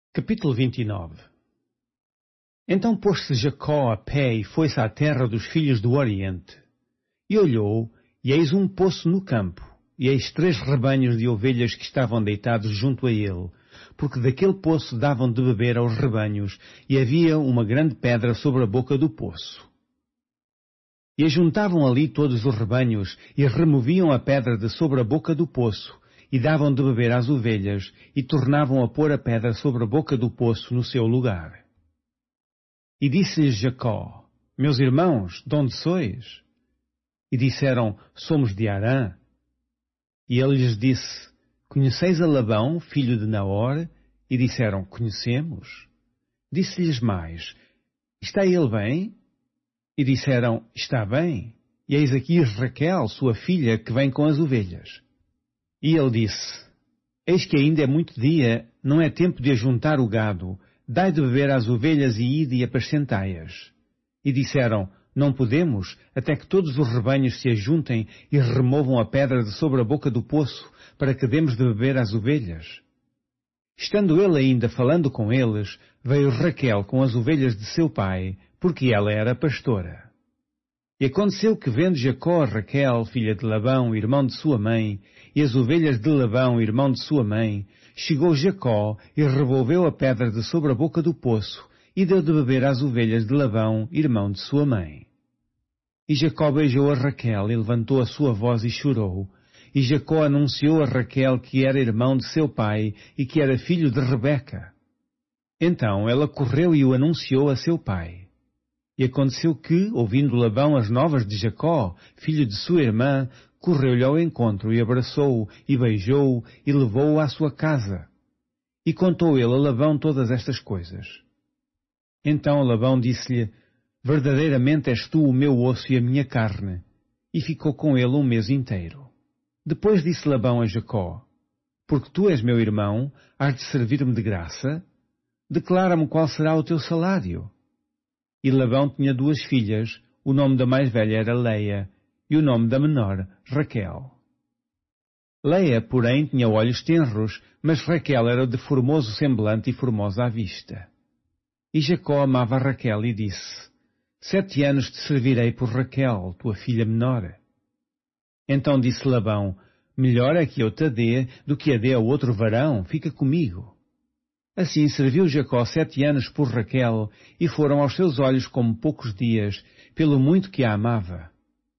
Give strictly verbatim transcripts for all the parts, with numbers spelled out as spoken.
Capítulo vinte e nove. Então pôs-se Jacó a pé e foi-se à terra dos filhos do Oriente. E olhou, e eis um poço no campo, e eis três rebanhos de ovelhas que estavam deitados junto a ele, porque daquele poço davam de beber aos rebanhos, e havia uma grande pedra sobre a boca do poço. E ajuntavam ali todos os rebanhos, e removiam a pedra de sobre a boca do poço, e davam de beber às ovelhas, e tornavam a pôr a pedra sobre a boca do poço no seu lugar. E disse-lhes Jacó: Meus irmãos, de onde sois? E disseram: Somos de Harã. E ele lhes disse: Conheceis a Labão, filho de Naor? E disseram: Conhecemos. Disse-lhes mais: Está ele bem? E disseram: Está bem. E eis aqui Raquel, sua filha, que vem com as ovelhas. E ele disse: Eis que ainda é muito dia, não é tempo de ajuntar o gado, dai de beber às ovelhas e ide e apacentai-as. E disseram: Não podemos, até que todos os rebanhos se ajuntem e removam a pedra de sobre a boca do poço, para que demos de beber às ovelhas. Estando ele ainda falando com eles, veio Raquel com as ovelhas de seu pai, porque ela era pastora. E aconteceu que, vendo Jacó Raquel, filha de Labão, irmão de sua mãe, e as ovelhas de Labão, irmão de sua mãe, chegou Jacó e revolveu a pedra de sobre a boca do poço, e deu de beber às ovelhas de Labão, irmão de sua mãe. E Jacó beijou a Raquel e levantou a sua voz e chorou. E Jacó anunciou a Raquel que era irmão de seu pai e que era filho de Rebeca. Então ela correu e o anunciou a seu pai. E aconteceu que, ouvindo Labão as novas de Jacó, filho de sua irmã, correu-lhe ao encontro e abraçou-o e beijou-o e levou-o à sua casa. E contou ele a Labão todas estas coisas. Então Labão disse-lhe: Verdadeiramente és tu o meu osso e a minha carne. E ficou com ele um mês inteiro. Depois disse Labão a Jacó: Porque tu és meu irmão, has de servir-me de graça? Declara-me qual será o teu salário. E Labão tinha duas filhas, o nome da mais velha era Leia, e o nome da menor, Raquel. Leia, porém, tinha olhos tenros, mas Raquel era de formoso semblante e formosa à vista. E Jacó amava Raquel e disse: Sete anos te servirei por Raquel, tua filha menor. Então disse Labão: Melhor é que eu te a dê do que a dê a outro varão, fica comigo. Assim serviu Jacó sete anos por Raquel, e foram aos seus olhos como poucos dias, pelo muito que a amava.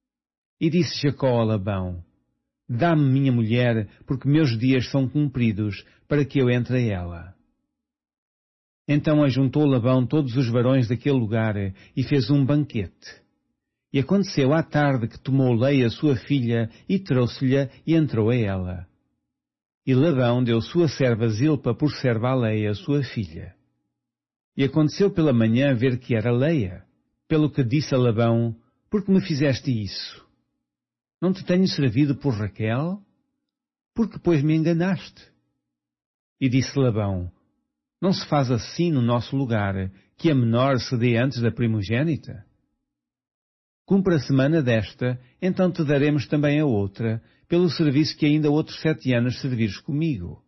E disse Jacó a Labão: Dá-me minha mulher, porque meus dias são cumpridos, para que eu entre a ela. Então ajuntou Labão todos os varões daquele lugar, e fez um banquete. E aconteceu à tarde que tomou Leia sua filha, e trouxe-lhe, e entrou a ela. E Labão deu sua serva Zilpa por serva a Leia, sua filha. E aconteceu pela manhã ver que era Leia, pelo que disse a Labão: Por que me fizeste isso? Não te tenho servido por Raquel? Por que, pois, me enganaste? E disse Labão: Não se faz assim no nosso lugar, que a menor se dê antes da primogênita? Cumpra a semana desta, então te daremos também a outra, pelo serviço que ainda outros sete anos servires comigo.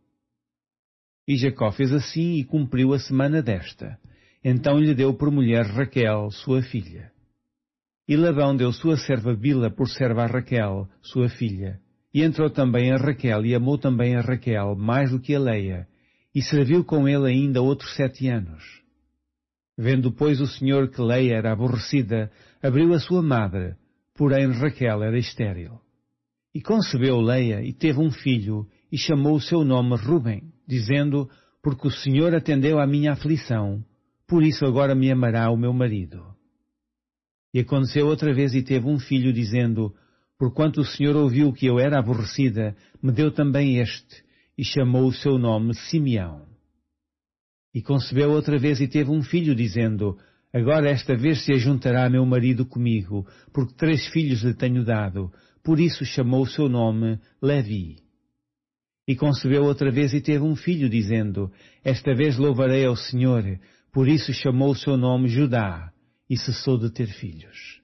E Jacó fez assim e cumpriu a semana desta. Então lhe deu por mulher Raquel, sua filha. E Labão deu sua serva Bila por serva a Raquel, sua filha. E entrou também a Raquel e amou também a Raquel mais do que a Leia, e serviu com ele ainda outros sete anos. Vendo, pois, o Senhor que Leia era aborrecida, abriu a sua madre, porém Raquel era estéril. E concebeu Leia e teve um filho, e chamou o seu nome Rubem, dizendo: Porque o Senhor atendeu à minha aflição, por isso agora me amará o meu marido. E aconteceu outra vez e teve um filho, dizendo: Porquanto o Senhor ouviu que eu era aborrecida, me deu também este, e chamou o seu nome Simeão. E concebeu outra vez e teve um filho, dizendo: Agora esta vez se ajuntará meu marido comigo, porque três filhos lhe tenho dado, por isso chamou o seu nome Levi. E concebeu outra vez e teve um filho, dizendo: Esta vez louvarei ao Senhor, por isso chamou o seu nome Judá, e cessou de ter filhos.